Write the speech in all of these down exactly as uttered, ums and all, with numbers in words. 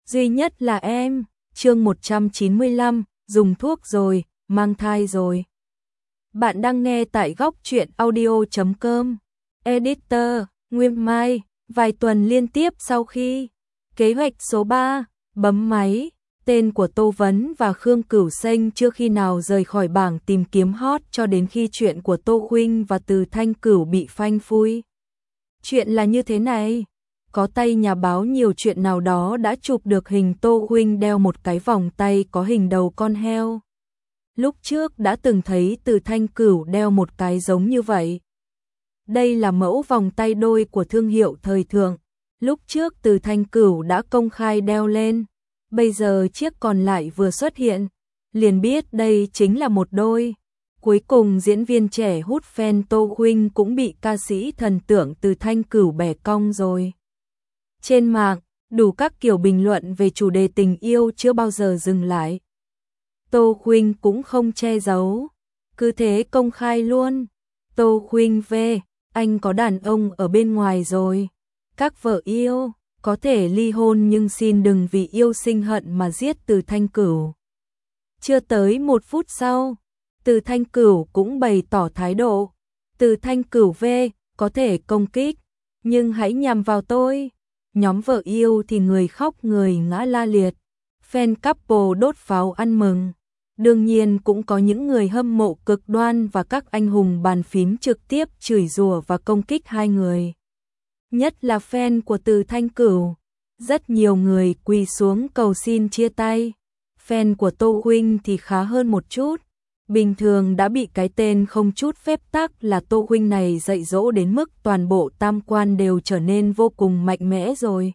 duy nhất là em. Chương một trăm chín mươi lăm, dùng thuốc rồi, mang thai rồi. Bạn đang nghe tại góc truyện audio chấm com. Editor, Nguyên Mai. Vài tuần liên tiếp sau khi kế hoạch số ba, bấm máy, tên của Tô Vấn và Khương Cửu Xanh chưa khi nào rời khỏi bảng tìm kiếm hot cho đến khi chuyện của Tô Huynh và Từ Thanh Cửu bị phanh phui. Chuyện là như thế này, có tay nhà báo nhiều chuyện nào đó đã chụp được hình Tô Huynh đeo một cái vòng tay có hình đầu con heo. Lúc trước đã từng thấy Từ Thanh Cửu đeo một cái giống như vậy. Đây là mẫu vòng tay đôi của thương hiệu thời thượng. Lúc trước Từ Thanh Cửu đã công khai đeo lên. Bây giờ chiếc còn lại vừa xuất hiện. Liền biết đây chính là một đôi. Cuối cùng diễn viên trẻ hút fan Tô Huynh cũng bị ca sĩ thần tượng Từ Thanh Cửu bẻ cong rồi. Trên mạng, đủ các kiểu bình luận về chủ đề tình yêu chưa bao giờ dừng lại. Tô Huynh cũng không che giấu. Cứ thế công khai luôn. Tô Huynh về. Anh có đàn ông ở bên ngoài rồi. Các vợ yêu, có thể ly hôn nhưng xin đừng vì yêu sinh hận mà giết Từ Thanh Cửu. Chưa tới một phút sau, Từ Thanh Cửu cũng bày tỏ thái độ. Từ Thanh Cửu về, có thể công kích, nhưng hãy nhằm vào tôi. Nhóm vợ yêu thì người khóc người ngã la liệt. Fan couple đốt pháo ăn mừng. Đương nhiên cũng có những người hâm mộ cực đoan và các anh hùng bàn phím trực tiếp chửi rủa và công kích hai người. Nhất là fan của Từ Thanh Cửu. Rất nhiều người quỳ xuống cầu xin chia tay. Fan của Tô Huynh thì khá hơn một chút. Bình thường đã bị cái tên không chút phép tắc là Tô Huynh này dạy dỗ đến mức toàn bộ tam quan đều trở nên vô cùng mạnh mẽ rồi.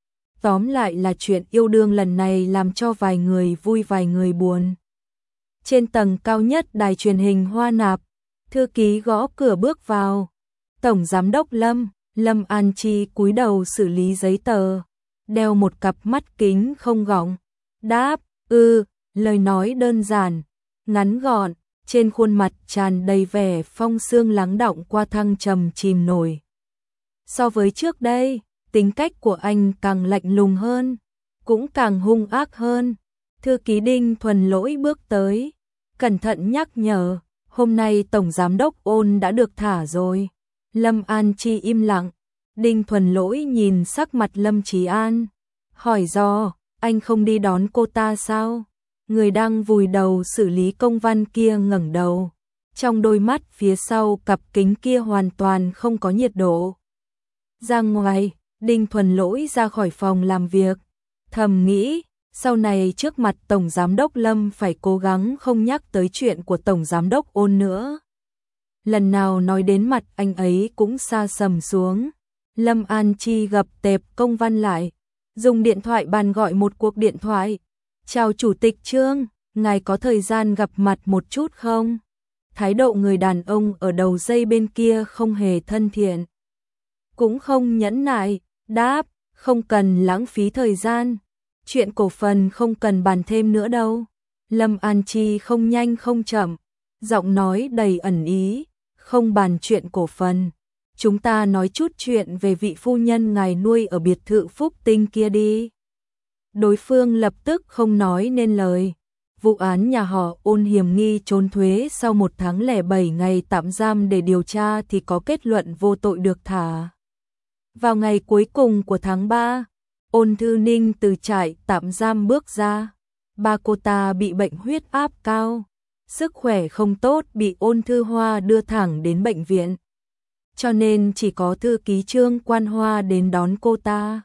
Tóm lại là chuyện yêu đương lần này làm cho vài người vui vài người buồn. Trên tầng cao nhất đài truyền hình Hoa Nạp, thư ký gõ cửa bước vào. Tổng giám đốc Lâm, Lâm An Chi cúi đầu xử lý giấy tờ, đeo một cặp mắt kính không gọng. Đáp, ư, lời nói đơn giản, ngắn gọn, trên khuôn mặt tràn đầy vẻ phong sương lắng đọng qua thăng trầm chìm nổi. So với trước đây, tính cách của anh càng lạnh lùng hơn, cũng càng hung ác hơn. Thư ký Đinh Thuần Lỗi bước tới, cẩn thận nhắc nhở, hôm nay Tổng Giám đốc Ôn đã được thả rồi. Lâm An Chi im lặng, Đinh Thuần Lỗi nhìn sắc mặt Lâm Chí An, hỏi do, anh không đi đón cô ta sao? Người đang vùi đầu xử lý công văn kia ngẩng đầu, trong đôi mắt phía sau cặp kính kia hoàn toàn không có nhiệt độ. Ra ngoài, Đinh Thuần Lỗi ra khỏi phòng làm việc, thầm nghĩ, sau này trước mặt Tổng Giám đốc Lâm phải cố gắng không nhắc tới chuyện của Tổng Giám đốc Ôn nữa. Lần nào nói đến mặt anh ấy cũng sa sầm xuống. Lâm An Chi gập tệp công văn lại, dùng điện thoại bàn gọi một cuộc điện thoại. Chào Chủ tịch Trương, ngài có thời gian gặp mặt một chút không? Thái độ người đàn ông ở đầu dây bên kia không hề thân thiện, cũng không nhẫn nại, đáp, không cần lãng phí thời gian. Chuyện cổ phần không cần bàn thêm nữa đâu. Lâm An Chi không nhanh không chậm, giọng nói đầy ẩn ý, không bàn chuyện cổ phần. Chúng ta nói chút chuyện về vị phu nhân ngài nuôi ở biệt thự Phúc Tinh kia đi. Đối phương lập tức không nói nên lời. Vụ án nhà họ Ôn hiểm nghi trốn thuế sau một tháng lẻ bảy ngày tạm giam để điều tra thì có kết luận vô tội được thả. Vào ngày cuối cùng của tháng ba, Ôn Thư Ninh từ trại tạm giam bước ra. Ba cô ta bị bệnh huyết áp cao, sức khỏe không tốt, bị Ôn Thư Hoa đưa thẳng đến bệnh viện. Cho nên chỉ có thư ký Trương Quan Hoa đến đón cô ta.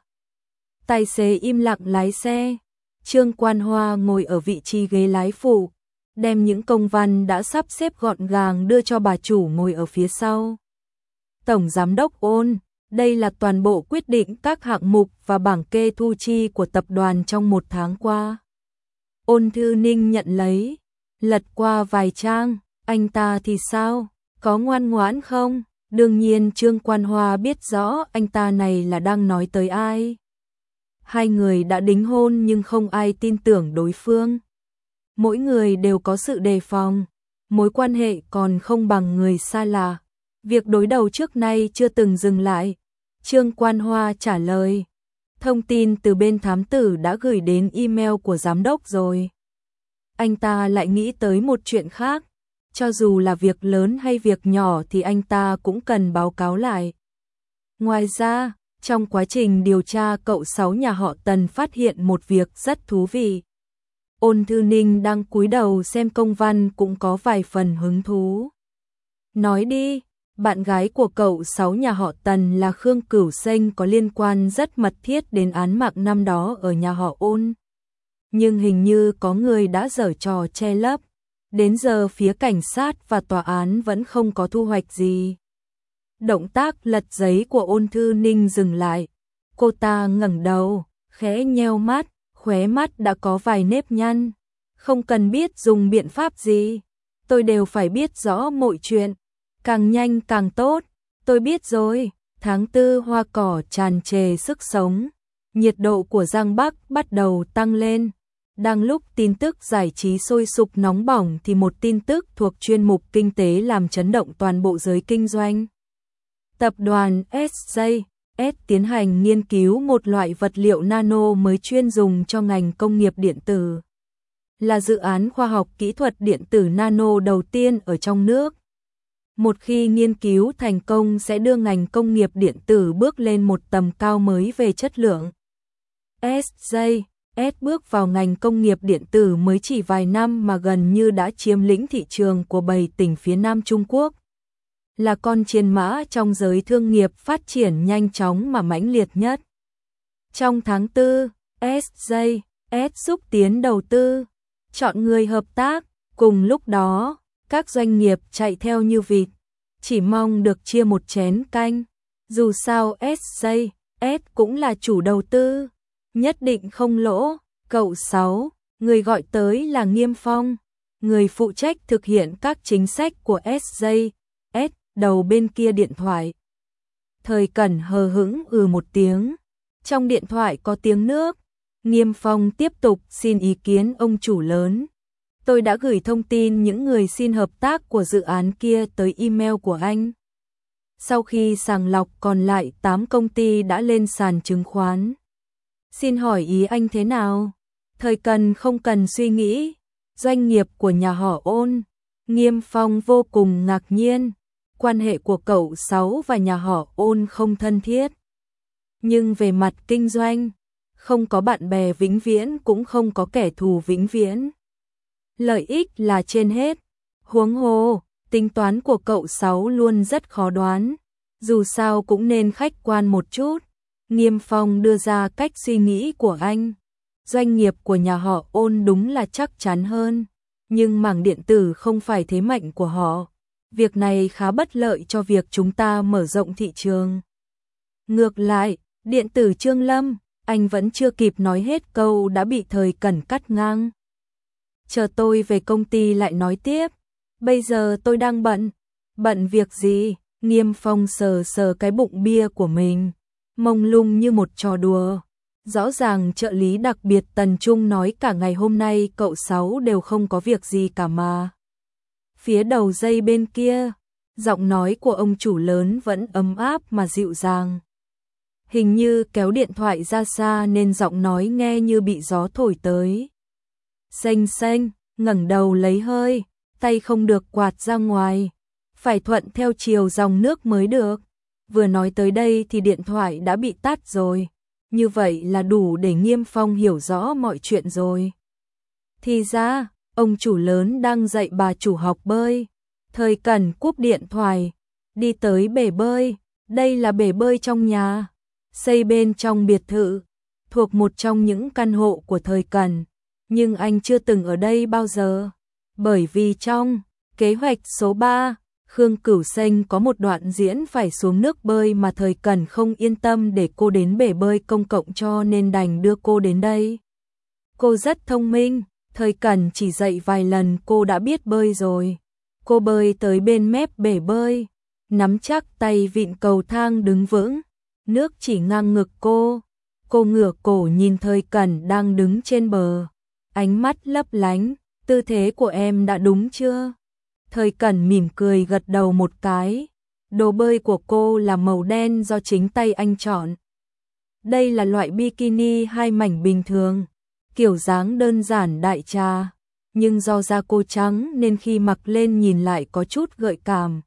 Tài xế im lặng lái xe. Trương Quan Hoa ngồi ở vị trí ghế lái phụ, đem những công văn đã sắp xếp gọn gàng đưa cho bà chủ ngồi ở phía sau. Tổng Giám đốc Ôn, đây là toàn bộ quyết định các hạng mục và bảng kê thu chi của tập đoàn trong một tháng qua. Ôn Thư Ninh nhận lấy, lật qua vài trang. Anh ta thì sao? Có ngoan ngoãn không? Đương nhiên Trương Quan Hoa biết rõ anh ta này là đang nói tới ai. Hai người đã đính hôn nhưng không ai tin tưởng đối phương. Mỗi người đều có sự đề phòng, mối quan hệ còn không bằng người xa lạ. Việc đối đầu trước nay chưa từng dừng lại. Trương Quan Hoa trả lời, Thông tin từ bên thám tử đã gửi đến email của giám đốc rồi. Anh ta lại nghĩ tới một chuyện khác. Cho dù là việc lớn hay việc nhỏ thì anh ta cũng cần báo cáo lại. Ngoài ra, trong quá trình điều tra cậu Sáu nhà họ Tần phát hiện một việc rất thú vị. Ôn Thư Ninh đang cúi đầu xem công văn cũng có vài phần hứng thú. Nói đi, bạn gái của cậu Sáu nhà họ Tần là Khương Cửu Xanh có liên quan rất mật thiết đến án mạng năm đó ở nhà họ Ôn. Nhưng hình như có người đã giở trò che lấp. Đến giờ phía cảnh sát và tòa án vẫn không có thu hoạch gì. Động tác lật giấy của Ôn Thư Ninh dừng lại. Cô ta ngẩng đầu, khẽ nheo mắt, khóe mắt đã có vài nếp nhăn. Không cần biết dùng biện pháp gì, tôi đều phải biết rõ mọi chuyện. Càng nhanh càng tốt, tôi biết rồi. Tháng tư hoa cỏ tràn trề sức sống. Nhiệt độ của Giang Bắc bắt đầu tăng lên. Đang lúc tin tức giải trí sôi sục nóng bỏng thì một tin tức thuộc chuyên mục kinh tế làm chấn động toàn bộ giới kinh doanh. Tập đoàn ét gi ét tiến hành nghiên cứu một loại vật liệu nano mới chuyên dùng cho ngành công nghiệp điện tử. Là dự án khoa học kỹ thuật điện tử nano đầu tiên ở trong nước. Một khi nghiên cứu thành công sẽ đưa ngành công nghiệp điện tử bước lên một tầm cao mới về chất lượng. ét gi ét bước vào ngành công nghiệp điện tử mới chỉ vài năm mà gần như đã chiếm lĩnh thị trường của bảy tỉnh phía Nam Trung Quốc. Là con chiến mã trong giới thương nghiệp phát triển nhanh chóng mà mãnh liệt nhất. Trong tháng tư, ét gi ét xúc tiến đầu tư, chọn người hợp tác, cùng lúc đó, các doanh nghiệp chạy theo như vịt, chỉ mong được chia một chén canh. Dù sao ét gi ét cũng là chủ đầu tư, nhất định không lỗ. Cậu Sáu, người gọi tới là Nghiêm Phong, người phụ trách thực hiện các chính sách của ét gi ét, đầu bên kia điện thoại. Thời Cẩn hờ hững ừ một tiếng, trong điện thoại có tiếng nước. Nghiêm Phong tiếp tục xin ý kiến ông chủ lớn. Tôi đã gửi thông tin những người xin hợp tác của dự án kia tới email của anh. Sau khi sàng lọc còn lại tám công ty đã lên sàn chứng khoán. Xin hỏi ý anh thế nào? Thời Cần không cần suy nghĩ. Doanh nghiệp của nhà họ Ôn. Nghiêm Phong vô cùng ngạc nhiên. Quan hệ của cậu Sáu và nhà họ Ôn không thân thiết. Nhưng về mặt kinh doanh, không có bạn bè vĩnh viễn cũng không có kẻ thù vĩnh viễn. Lợi ích là trên hết. Huống hồ, tính toán của cậu Sáu luôn rất khó đoán. Dù sao cũng nên khách quan một chút. Nghiêm Phong đưa ra cách suy nghĩ của anh. Doanh nghiệp của nhà họ Ôn đúng là chắc chắn hơn. Nhưng mảng điện tử không phải thế mạnh của họ. Việc này khá bất lợi cho việc chúng ta mở rộng thị trường. Ngược lại, điện tử Trương Lâm, anh vẫn chưa kịp nói hết câu đã bị Thời Cẩn cắt ngang. Chờ tôi về công ty lại nói tiếp. Bây giờ tôi đang bận. Bận việc gì? Nghiêm Phong sờ sờ cái bụng bia của mình, mông lung như một trò đùa. Rõ ràng trợ lý đặc biệt Tần Trung nói cả ngày hôm nay cậu Sáu đều không có việc gì cả mà. Phía đầu dây bên kia, giọng nói của ông chủ lớn vẫn ấm áp mà dịu dàng. Hình như kéo điện thoại ra xa nên giọng nói nghe như bị gió thổi tới. Xanh xanh, ngẩng đầu lấy hơi, tay không được quạt ra ngoài, phải thuận theo chiều dòng nước mới được. Vừa nói tới đây thì điện thoại đã bị tắt rồi. Như vậy là đủ để Nghiêm Phong hiểu rõ mọi chuyện rồi. Thì ra, ông chủ lớn đang dạy bà chủ học bơi. Thời Cẩn cúp điện thoại, đi tới bể bơi. Đây là bể bơi trong nhà, xây bên trong biệt thự, thuộc một trong những căn hộ của Thời Cẩn. Nhưng anh chưa từng ở đây bao giờ. Bởi vì trong kế hoạch số ba, Khương Cửu Xanh có một đoạn diễn phải xuống nước bơi mà Thời Cẩn không yên tâm để cô đến bể bơi công cộng cho nên đành đưa cô đến đây. Cô rất thông minh, Thời Cẩn chỉ dạy vài lần cô đã biết bơi rồi. Cô bơi tới bên mép bể bơi, nắm chắc tay vịn cầu thang đứng vững, nước chỉ ngang ngực cô. Cô ngửa cổ nhìn Thời Cẩn đang đứng trên bờ, ánh mắt lấp lánh, tư thế của em đã đúng chưa? Thời Cẩn mỉm cười gật đầu một cái. Đồ bơi của cô là màu đen do chính tay anh chọn. Đây là loại bikini hai mảnh bình thường, kiểu dáng đơn giản đại trà, nhưng do da cô trắng nên khi mặc lên nhìn lại có chút gợi cảm.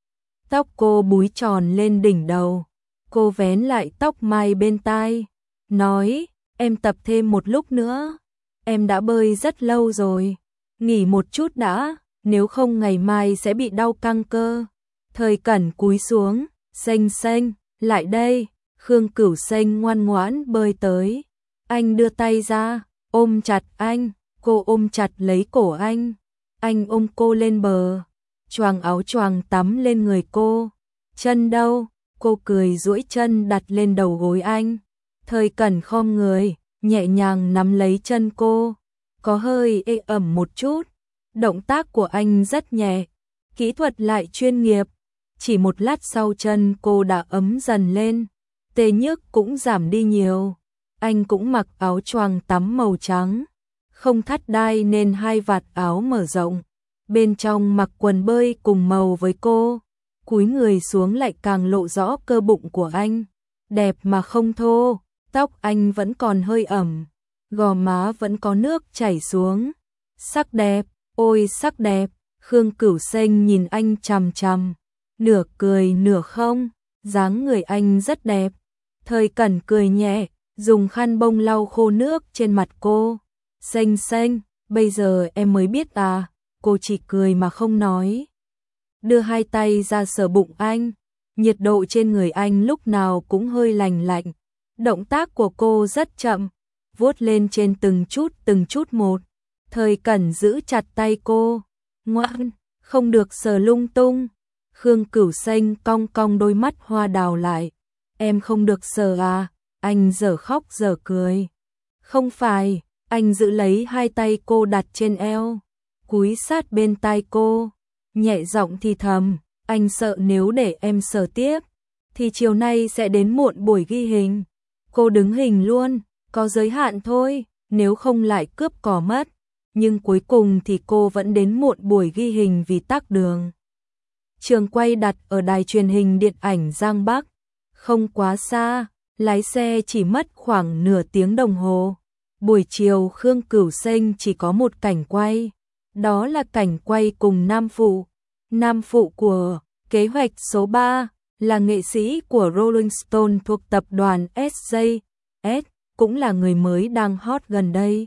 Tóc cô búi tròn lên đỉnh đầu, cô vén lại tóc mai bên tai, nói, em tập thêm một lúc nữa, em đã bơi rất lâu rồi, nghỉ một chút đã, nếu không ngày mai sẽ bị đau căng cơ. Thời Cẩn cúi xuống, xanh xanh, lại đây, Khương Cửu Xanh ngoan ngoãn bơi tới. Anh đưa tay ra, ôm chặt anh, cô ôm chặt lấy cổ anh. Anh ôm cô lên bờ, choàng áo choàng tắm lên người cô. Chân đâu? Cô cười duỗi chân đặt lên đầu gối anh. Thời Cẩn khom người, nhẹ nhàng nắm lấy chân cô, có hơi ê ẩm một chút. Động tác của anh rất nhẹ, kỹ thuật lại chuyên nghiệp. Chỉ một lát sau chân cô đã ấm dần lên, tê nhức cũng giảm đi nhiều. Anh cũng mặc áo choàng tắm màu trắng, không thắt đai nên hai vạt áo mở rộng. Bên trong mặc quần bơi cùng màu với cô, cúi người xuống lại càng lộ rõ cơ bụng của anh. Đẹp mà không thô, tóc anh vẫn còn hơi ẩm, gò má vẫn có nước chảy xuống. Sắc đẹp, ôi sắc đẹp, Khương Cửu Xanh nhìn anh chằm chằm, nửa cười nửa không, dáng người anh rất đẹp. Thời Cẩn cười nhẹ, dùng khăn bông lau khô nước trên mặt cô. Xanh xanh, bây giờ em mới biết à, cô chỉ cười mà không nói. Đưa hai tay ra sờ bụng anh, nhiệt độ trên người anh lúc nào cũng hơi lành lạnh. Động tác của cô rất chậm, vuốt lên trên từng chút từng chút một. Thời Cẩn giữ chặt tay cô, ngoan, không được sờ lung tung. Khương Cửu Xanh cong cong đôi mắt hoa đào lại. Em không được sờ à? Anh dở khóc dở cười. Không phải, anh giữ lấy hai tay cô đặt trên eo, cúi sát bên tai cô, nhẹ giọng thì thầm, anh sợ nếu để em sờ tiếp, thì chiều nay sẽ đến muộn buổi ghi hình. Cô đứng hình luôn, có giới hạn thôi, nếu không lại cướp cỏ mất. Nhưng cuối cùng thì cô vẫn đến muộn buổi ghi hình vì tắc đường. Trường quay đặt ở đài truyền hình điện ảnh Giang Bắc, không quá xa, lái xe chỉ mất khoảng nửa tiếng đồng hồ. Buổi chiều Khương Cửu Xanh chỉ có một cảnh quay, đó là cảnh quay cùng nam phụ. Nam phụ của kế hoạch số ba là nghệ sĩ của Rolling Stone thuộc tập đoàn ét gi ét, cũng là người mới đang hot gần đây.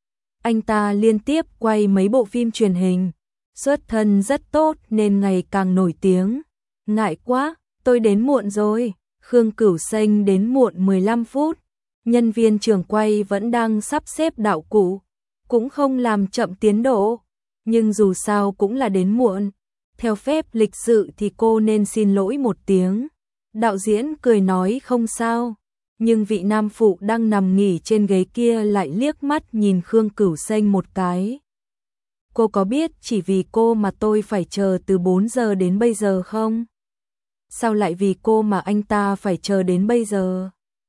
Anh ta liên tiếp quay mấy bộ phim truyền hình, xuất thân rất tốt nên ngày càng nổi tiếng. Ngại quá, tôi đến muộn rồi. Khương Cửu Xanh đến muộn mười lăm phút. Nhân viên trường quay vẫn đang sắp xếp đạo cụ, cũng không làm chậm tiến độ, nhưng dù sao cũng là đến muộn. Theo phép lịch sự thì cô nên xin lỗi một tiếng. Đạo diễn cười nói không sao, nhưng vị nam phụ đang nằm nghỉ trên ghế kia lại liếc mắt nhìn Khương Cửu Xanh một cái. Cô có biết chỉ vì cô mà tôi phải chờ từ bốn giờ đến bây giờ không? Sao lại vì cô mà anh ta phải chờ đến bây giờ?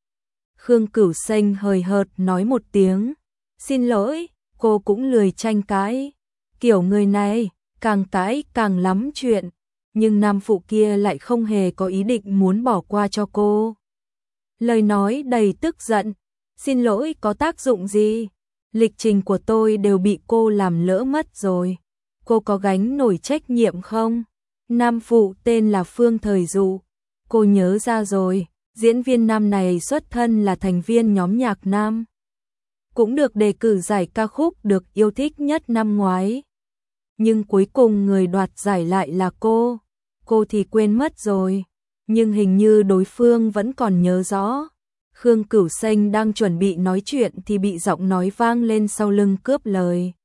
Khương Cửu Xanh hời hợt nói một tiếng. Xin lỗi, cô cũng lười tranh cãi. Kiểu người này, càng cãi càng lắm chuyện. Nhưng nam phụ kia lại không hề có ý định muốn bỏ qua cho cô. Lời nói đầy tức giận. Xin lỗi có tác dụng gì? Lịch trình của tôi đều bị cô làm lỡ mất rồi. Cô có gánh nổi trách nhiệm không? Nam phụ tên là Phương Thời Dụ. Cô nhớ ra rồi, diễn viên nam này xuất thân là thành viên nhóm nhạc nam. Cũng được đề cử giải ca khúc được yêu thích nhất năm ngoái. Nhưng cuối cùng người đoạt giải lại là cô. Cô thì quên mất rồi, nhưng hình như đối phương vẫn còn nhớ rõ. Khương Cửu Xanh đang chuẩn bị nói chuyện thì bị giọng nói vang lên sau lưng cướp lời.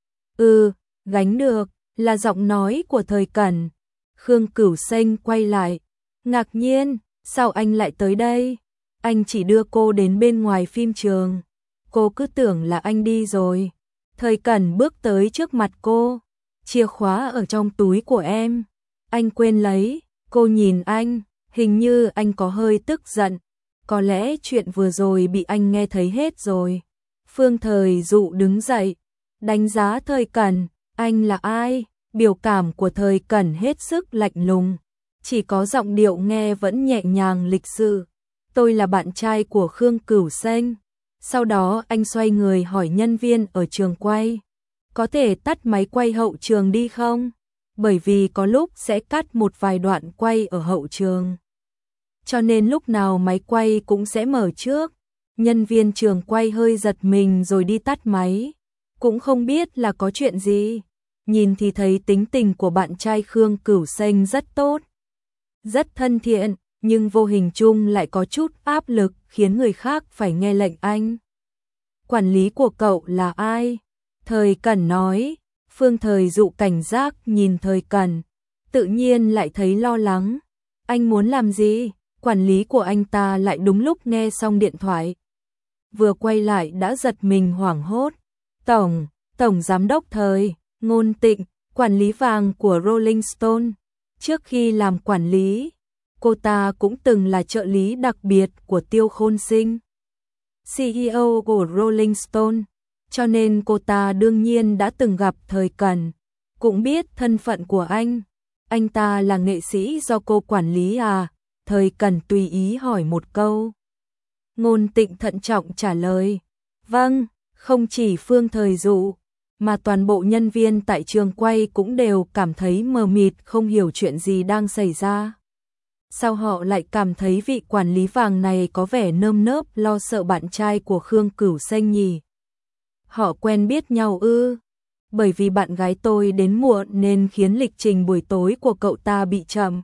Ừ, gánh được, là giọng nói của Thời Cẩn. Khương Cửu Xanh quay lại, ngạc nhiên, sao anh lại tới đây? Anh chỉ đưa cô đến bên ngoài phim trường. Cô cứ tưởng là anh đi rồi. Thời Cẩn bước tới trước mặt cô, chìa khóa ở trong túi của em. Anh quên lấy. Cô nhìn anh, hình như anh có hơi tức giận. Có lẽ chuyện vừa rồi bị anh nghe thấy hết rồi. Phương Thời Dụ đứng dậy, đánh giá Thời Cẩn. Anh là ai? Biểu cảm của Thời Cẩn hết sức lạnh lùng, chỉ có giọng điệu nghe vẫn nhẹ nhàng lịch sự. tôi là bạn trai của Khương Cửu Xanh. Sau đó anh xoay người hỏi nhân viên ở trường quay, có thể tắt máy quay hậu trường đi không? Bởi vì có lúc sẽ cắt một vài đoạn quay ở hậu trường. Cho nên lúc nào máy quay cũng sẽ mở trước. Nhân viên trường quay hơi giật mình rồi đi tắt máy. Cũng không biết là có chuyện gì. Nhìn thì thấy tính tình của bạn trai Khương Cửu Xanh rất tốt, rất thân thiện, nhưng vô hình chung lại có chút áp lực khiến người khác phải nghe lệnh anh. Quản lý của cậu là ai? Thời Cẩn nói. Phương Thời Dụ cảnh giác nhìn Thời Cẩn, tự nhiên lại thấy lo lắng. Anh muốn làm gì? Quản lý của anh ta lại đúng lúc nghe xong điện thoại. Vừa quay lại đã giật mình hoảng hốt. Tổng, Tổng Giám đốc Thời, Ngôn Tịnh, quản lý vàng của Rolling Stone. Trước khi làm quản lý, cô ta cũng từng là trợ lý đặc biệt của Tiêu Khôn Sinh, xê e ô của Rolling Stone. Cho nên cô ta đương nhiên đã từng gặp Thời Cẩn, cũng biết thân phận của anh. Anh ta là nghệ sĩ do cô quản lý à? Thời Cẩn tùy ý hỏi một câu. Ngôn Tịnh thận trọng trả lời. Vâng, không chỉ Phương Thời Dụ, mà toàn bộ nhân viên tại trường quay cũng đều cảm thấy mờ mịt không hiểu chuyện gì đang xảy ra. Sao họ lại cảm thấy vị quản lý vàng này có vẻ nơm nớp lo sợ bạn trai của Khương Cửu Xanh nhỉ? Họ quen biết nhau ư? Bởi vì bạn gái tôi đến muộn nên khiến lịch trình buổi tối của cậu ta bị chậm.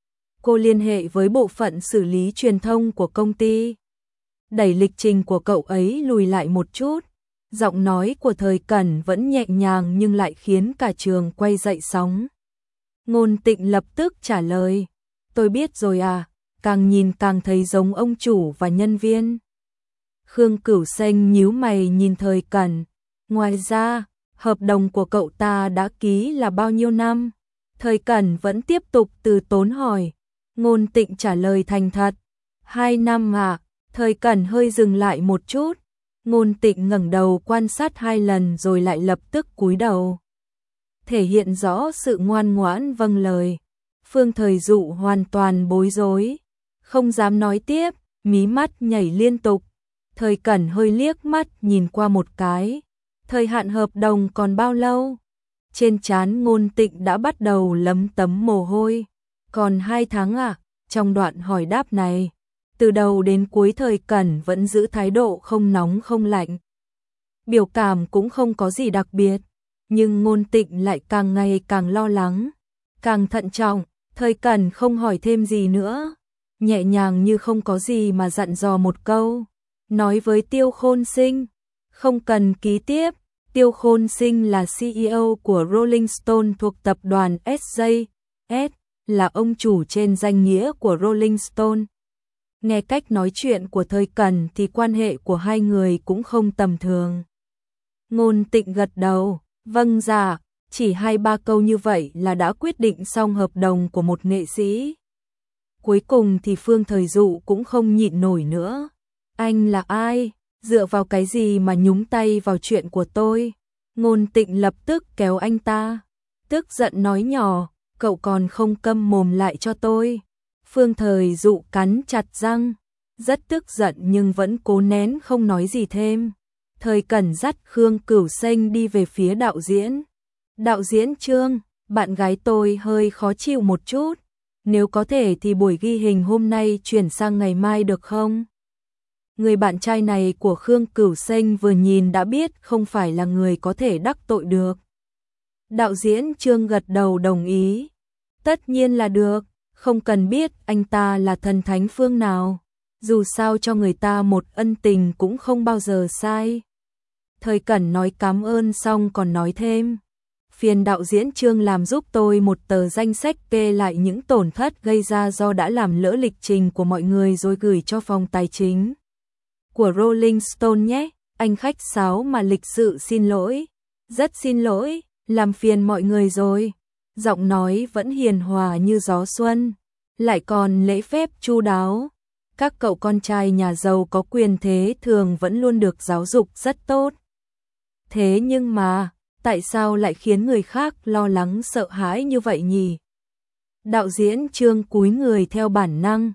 Cô liên hệ với bộ phận xử lý truyền thông của công ty, đẩy lịch trình của cậu ấy lùi lại một chút. Giọng nói của Thời Cẩn vẫn nhẹ nhàng nhưng lại khiến cả trường quay dậy sóng. Ngôn Tịnh lập tức trả lời. Tôi biết rồi à, càng nhìn càng thấy giống ông chủ và nhân viên. Khương Cửu Xanh nhíu mày nhìn Thời Cẩn. Ngoài ra, hợp đồng của cậu ta đã ký là bao nhiêu năm? Thời Cẩn vẫn tiếp tục từ tốn hỏi. Ngôn Tịnh trả lời thành thật. Hai năm à? Thời Cẩn hơi dừng lại một chút. Ngôn Tịnh ngẩng đầu quan sát hai lần rồi lại lập tức cúi đầu, thể hiện rõ sự ngoan ngoãn vâng lời. Phương Thời Dụ hoàn toàn bối rối, không dám nói tiếp, mí mắt nhảy liên tục. Thời Cẩn hơi liếc mắt nhìn qua một cái. Thời hạn hợp đồng còn bao lâu? Trên trán Ngôn Tịnh đã bắt đầu lấm tấm mồ hôi. Còn hai tháng à? Trong đoạn hỏi đáp này, từ đầu đến cuối Thời Cẩn vẫn giữ thái độ không nóng không lạnh. Biểu cảm cũng không có gì đặc biệt, nhưng Ngôn Tịnh lại càng ngày càng lo lắng, càng thận trọng. Thời Cẩn không hỏi thêm gì nữa, nhẹ nhàng như không có gì mà dặn dò một câu, nói với Tiêu Khôn Sinh, không cần ký tiếp. Tiêu Khôn Sinh là xê e ô của Rolling Stone thuộc tập đoàn ét gi ét, là ông chủ trên danh nghĩa của Rolling Stone. Nghe cách nói chuyện của Thời Cẩn thì quan hệ của hai người cũng không tầm thường. Ngôn Tịnh gật đầu, vâng dạ, chỉ hai ba câu như vậy là đã quyết định xong hợp đồng của một nghệ sĩ. Cuối cùng thì Phương Thời Dụ cũng không nhịn nổi nữa. Anh là ai? Dựa vào cái gì mà nhúng tay vào chuyện của tôi? Ngôn Tịnh lập tức kéo anh ta, tức giận nói nhỏ, cậu còn không câm mồm lại cho tôi. Phương Thời Dụ cắn chặt răng, rất tức giận nhưng vẫn cố nén không nói gì thêm. Thời Cẩn dắt Khương Cửu Xanh đi về phía đạo diễn. Đạo diễn Trương, bạn gái tôi hơi khó chịu một chút. Nếu có thể thì buổi ghi hình hôm nay chuyển sang ngày mai được không? Người bạn trai này của Khương Cửu Xanh vừa nhìn đã biết không phải là người có thể đắc tội được. Đạo diễn Trương gật đầu đồng ý. Tất nhiên là được, không cần biết anh ta là thần thánh phương nào. Dù sao cho người ta một ân tình cũng không bao giờ sai. Thời Cẩn nói cảm ơn xong còn nói thêm. Phiền đạo diễn Trương làm giúp tôi một tờ danh sách kê lại những tổn thất gây ra do đã làm lỡ lịch trình của mọi người rồi gửi cho phòng tài chính của Rolling Stone nhé. Anh khách sáo mà lịch sự xin lỗi. Rất xin lỗi, làm phiền mọi người rồi. Giọng nói vẫn hiền hòa như gió xuân, lại còn lễ phép chu đáo. Các cậu con trai nhà giàu có quyền thế thường vẫn luôn được giáo dục rất tốt. Thế nhưng mà, tại sao lại khiến người khác lo lắng sợ hãi như vậy nhỉ? Đạo diễn Trương cúi người theo bản năng,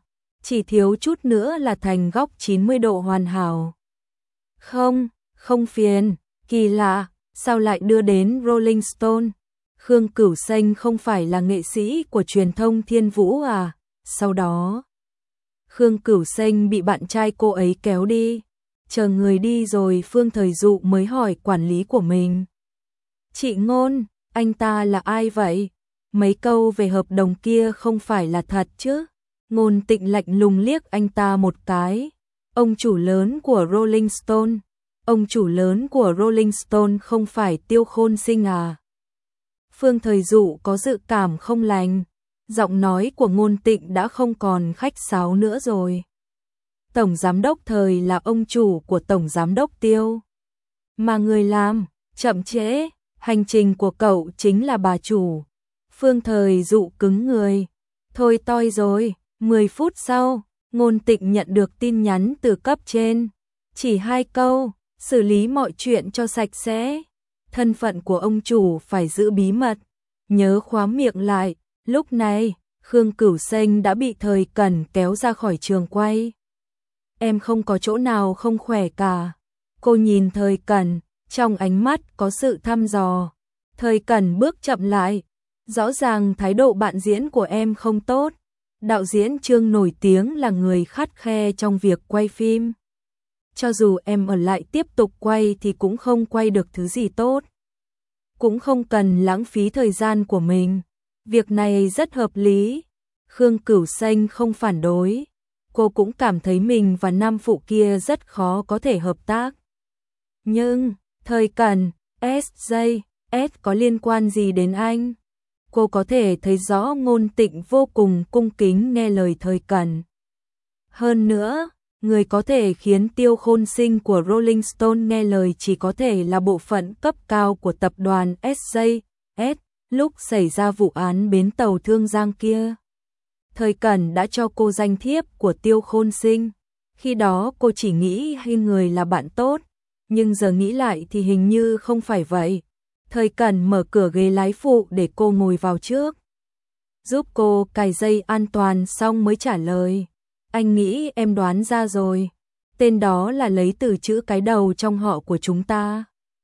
chỉ thiếu chút nữa là thành góc chín mươi độ hoàn hảo. Không, không phiền, kỳ lạ, sao lại đưa đến Rolling Stone? Khương Cửu Xanh không phải là nghệ sĩ của truyền thông Thiên Vũ à? Sau đó, Khương Cửu Xanh bị bạn trai cô ấy kéo đi. Chờ người đi rồi Phương Thời Dụ mới hỏi quản lý của mình. Chị Ngôn, anh ta là ai vậy? Mấy câu về hợp đồng kia không phải là thật chứ? Ngôn Tịnh lạnh lùng liếc anh ta một cái. Ông chủ lớn của Rolling Stone. Ông chủ lớn của Rolling Stone không phải Tiêu Khôn Sinh à? Phương Thời Dụ có dự cảm không lành. Giọng nói của Ngôn Tịnh đã không còn khách sáo nữa rồi. Tổng giám đốc Thời là ông chủ của tổng giám đốc Tiêu. Mà người làm, chậm trễ, hành trình của cậu chính là bà chủ. Phương Thời Dụ cứng người. Thôi toi rồi, mười phút sau, Ngôn Tịnh nhận được tin nhắn từ cấp trên. Chỉ hai câu, xử lý mọi chuyện cho sạch sẽ. Thân phận của ông chủ phải giữ bí mật. Nhớ khóa miệng lại. Lúc này, Khương Cửu Xanh đã bị Thời Cẩn kéo ra khỏi trường quay. Em không có chỗ nào không khỏe cả. Cô nhìn Thời Cẩn, trong ánh mắt có sự thăm dò. Thời Cẩn bước chậm lại. Rõ ràng thái độ bạn diễn của em không tốt. Đạo diễn Trương nổi tiếng là người khắt khe trong việc quay phim. Cho dù em ở lại tiếp tục quay thì cũng không quay được thứ gì tốt. Cũng không cần lãng phí thời gian của mình. Việc này rất hợp lý. Khương Cửu Xanh không phản đối. Cô cũng cảm thấy mình và nam phụ kia rất khó có thể hợp tác. Nhưng, Thời Cẩn, ét gi, S có liên quan gì đến anh? Cô có thể thấy rõ Ngôn Tịnh vô cùng cung kính nghe lời Thời Cẩn. Hơn nữa, người có thể khiến Tiêu Khôn Sinh của Rolling Stone nghe lời chỉ có thể là bộ phận cấp cao của tập đoàn ét gi ét lúc xảy ra vụ án bến tàu Thương Giang kia. Thời Cẩn đã cho cô danh thiếp của Tiêu Khôn Sinh. Khi đó cô chỉ nghĩ hai người là bạn tốt, nhưng giờ nghĩ lại thì hình như không phải vậy. Thời Cẩn mở cửa ghế lái phụ để cô ngồi vào trước. Giúp cô cài dây an toàn xong mới trả lời. Anh nghĩ em đoán ra rồi. Tên đó là lấy từ chữ cái đầu trong họ của chúng ta.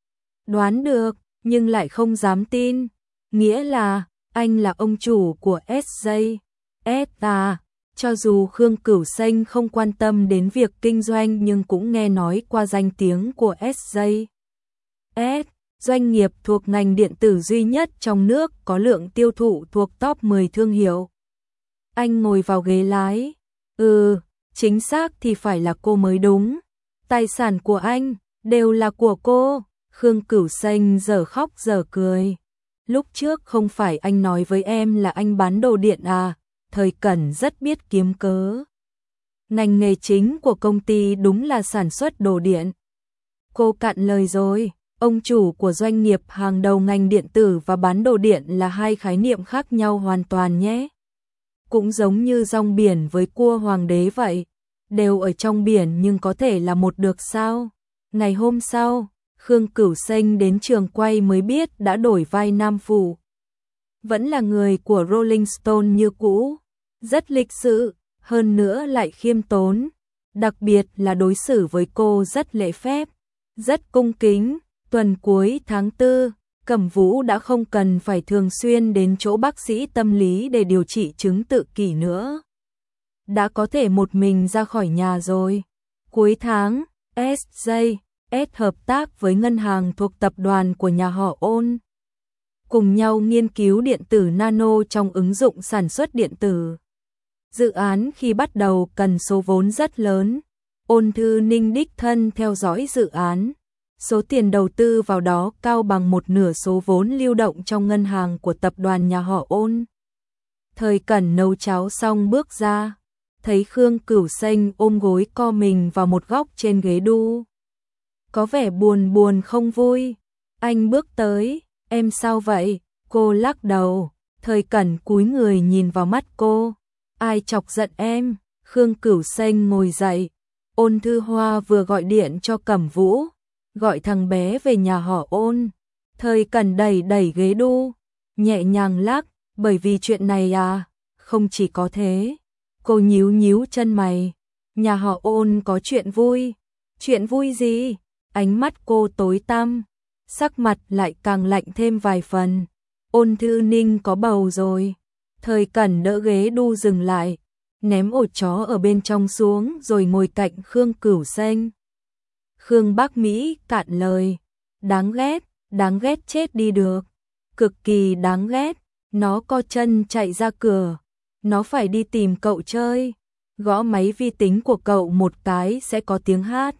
Đoán được, nhưng lại không dám tin. Nghĩa là, anh là ông chủ của ét gi ét à. Cho dù Khương Cửu Xanh không quan tâm đến việc kinh doanh nhưng cũng nghe nói qua danh tiếng của ét gi ét. Doanh nghiệp thuộc ngành điện tử duy nhất trong nước có lượng tiêu thụ thuộc top mười thương hiệu. Anh ngồi vào ghế lái. Ừ, chính xác thì phải là cô mới đúng. Tài sản của anh đều là của cô. Khương Cửu Xanh giờ khóc giờ cười. Lúc trước không phải anh nói với em là anh bán đồ điện à? Thời Cẩn rất biết kiếm cớ. Ngành nghề chính của công ty đúng là sản xuất đồ điện. Cô cạn lời rồi. Ông chủ của doanh nghiệp hàng đầu ngành điện tử và bán đồ điện là hai khái niệm khác nhau hoàn toàn nhé. Cũng giống như rong biển với cua hoàng đế vậy. Đều ở trong biển nhưng có thể là một được sao? Ngày hôm sau, Khương Cửu Xanh đến trường quay mới biết đã đổi vai nam phụ. Vẫn là người của Rolling Stone như cũ. Rất lịch sự, hơn nữa lại khiêm tốn. Đặc biệt là đối xử với cô rất lễ phép, rất cung kính. Tuần cuối tháng tư, Cẩm Vũ đã không cần phải thường xuyên đến chỗ bác sĩ tâm lý để điều trị chứng tự kỷ nữa. Đã có thể một mình ra khỏi nhà rồi. Cuối tháng, ét gi ét hợp tác với ngân hàng thuộc tập đoàn của nhà họ Ôn. Cùng nhau nghiên cứu điện tử nano trong ứng dụng sản xuất điện tử. Dự án khi bắt đầu cần số vốn rất lớn. Ôn Thư Ninh đích thân theo dõi dự án. Số tiền đầu tư vào đó cao bằng một nửa số vốn lưu động trong ngân hàng của tập đoàn nhà họ Ôn. Thời Cẩn nấu cháo xong bước ra, thấy Khương Cửu Xanh ôm gối co mình vào một góc trên ghế đu. Có vẻ buồn buồn không vui. Anh bước tới, em sao vậy? Cô lắc đầu. Thời Cẩn cúi người nhìn vào mắt cô. Ai chọc giận em? Khương Cửu Xanh ngồi dậy. Ôn Thư Hoa vừa gọi điện cho Cẩm Vũ. Gọi thằng bé về nhà họ Ôn. Thời Cẩn đẩy đẩy ghế đu, nhẹ nhàng lắc, bởi vì chuyện này à, không chỉ có thế. Cô nhíu nhíu chân mày. Nhà họ Ôn có chuyện vui. Chuyện vui gì? Ánh mắt cô tối tăm, sắc mặt lại càng lạnh thêm vài phần. Ôn Thư Ninh có bầu rồi. Thời Cẩn đỡ ghế đu dừng lại, ném ổ chó ở bên trong xuống rồi ngồi cạnh Khương Cửu Xanh. Khương Bắc Mỹ cạn lời. Đáng ghét, đáng ghét chết đi được. Cực kỳ đáng ghét. Nó co chân chạy ra cửa. Nó phải đi tìm cậu chơi. Gõ máy vi tính của cậu một cái sẽ có tiếng hát.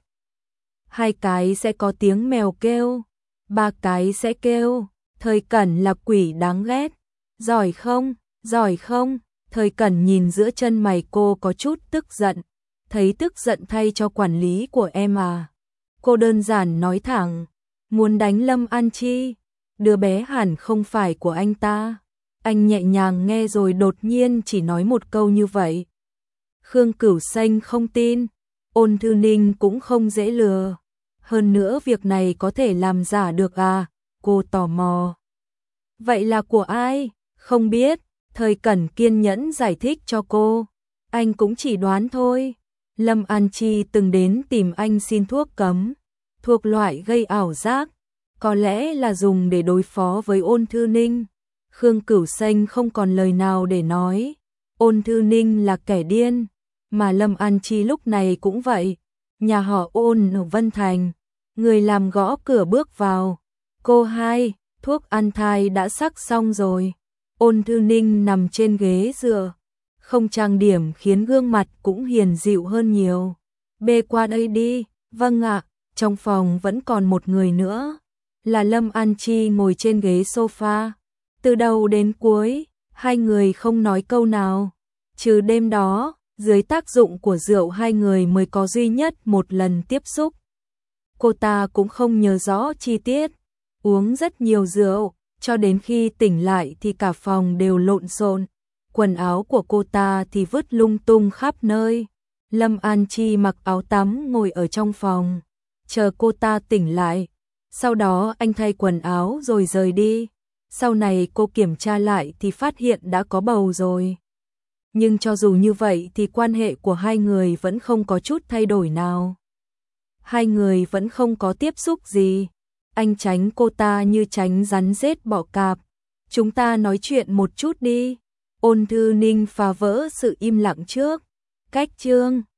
Hai cái sẽ có tiếng mèo kêu. Ba cái sẽ kêu. Thời Cẩn là quỷ đáng ghét. Giỏi không? Giỏi không? Thời Cẩn nhìn giữa chân mày cô có chút tức giận. Thấy tức giận thay cho quản lý của em à. Cô đơn giản nói thẳng. Muốn đánh Lâm An Chi. Đứa bé hẳn không phải của anh ta. Anh nhẹ nhàng nghe rồi đột nhiên chỉ nói một câu như vậy. Khương Cửu Xanh không tin. Ôn Thư Ninh cũng không dễ lừa. Hơn nữa việc này có thể làm giả được à? Cô tò mò. Vậy là của ai? Không biết. Thời Cẩn kiên nhẫn giải thích cho cô. Anh cũng chỉ đoán thôi. Lâm An Chi từng đến tìm anh xin thuốc cấm. Thuộc loại gây ảo giác. Có lẽ là dùng để đối phó với Ôn Thư Ninh. Khương Cửu Xanh không còn lời nào để nói. Ôn Thư Ninh là kẻ điên. Mà Lâm An Chi lúc này cũng vậy. Nhà họ Ôn ở Vân Thành. Người làm gõ cửa bước vào. Cô hai, thuốc ăn thai đã sắc xong rồi. Ôn Thư Ninh nằm trên ghế dựa. Không trang điểm khiến gương mặt cũng hiền dịu hơn nhiều. Bê qua đây đi. Vâng ạ. Trong phòng vẫn còn một người nữa. Là Lâm An Chi ngồi trên ghế sofa. Từ đầu đến cuối, hai người không nói câu nào. Trừ đêm đó, dưới tác dụng của rượu hai người mới có duy nhất một lần tiếp xúc. Cô ta cũng không nhớ rõ chi tiết. Uống rất nhiều rượu, cho đến khi tỉnh lại thì cả phòng đều lộn xộn. Quần áo của cô ta thì vứt lung tung khắp nơi. Lâm An Chi mặc áo tắm ngồi ở trong phòng, chờ cô ta tỉnh lại. Sau đó anh thay quần áo rồi rời đi. Sau này cô kiểm tra lại thì phát hiện đã có bầu rồi. Nhưng cho dù như vậy thì quan hệ của hai người vẫn không có chút thay đổi nào. Hai người vẫn không có tiếp xúc gì. Anh tránh cô ta như tránh rắn rết bọ cạp. Chúng ta nói chuyện một chút đi. Ôn Thư Ninh phá vỡ sự im lặng trước. Cách chương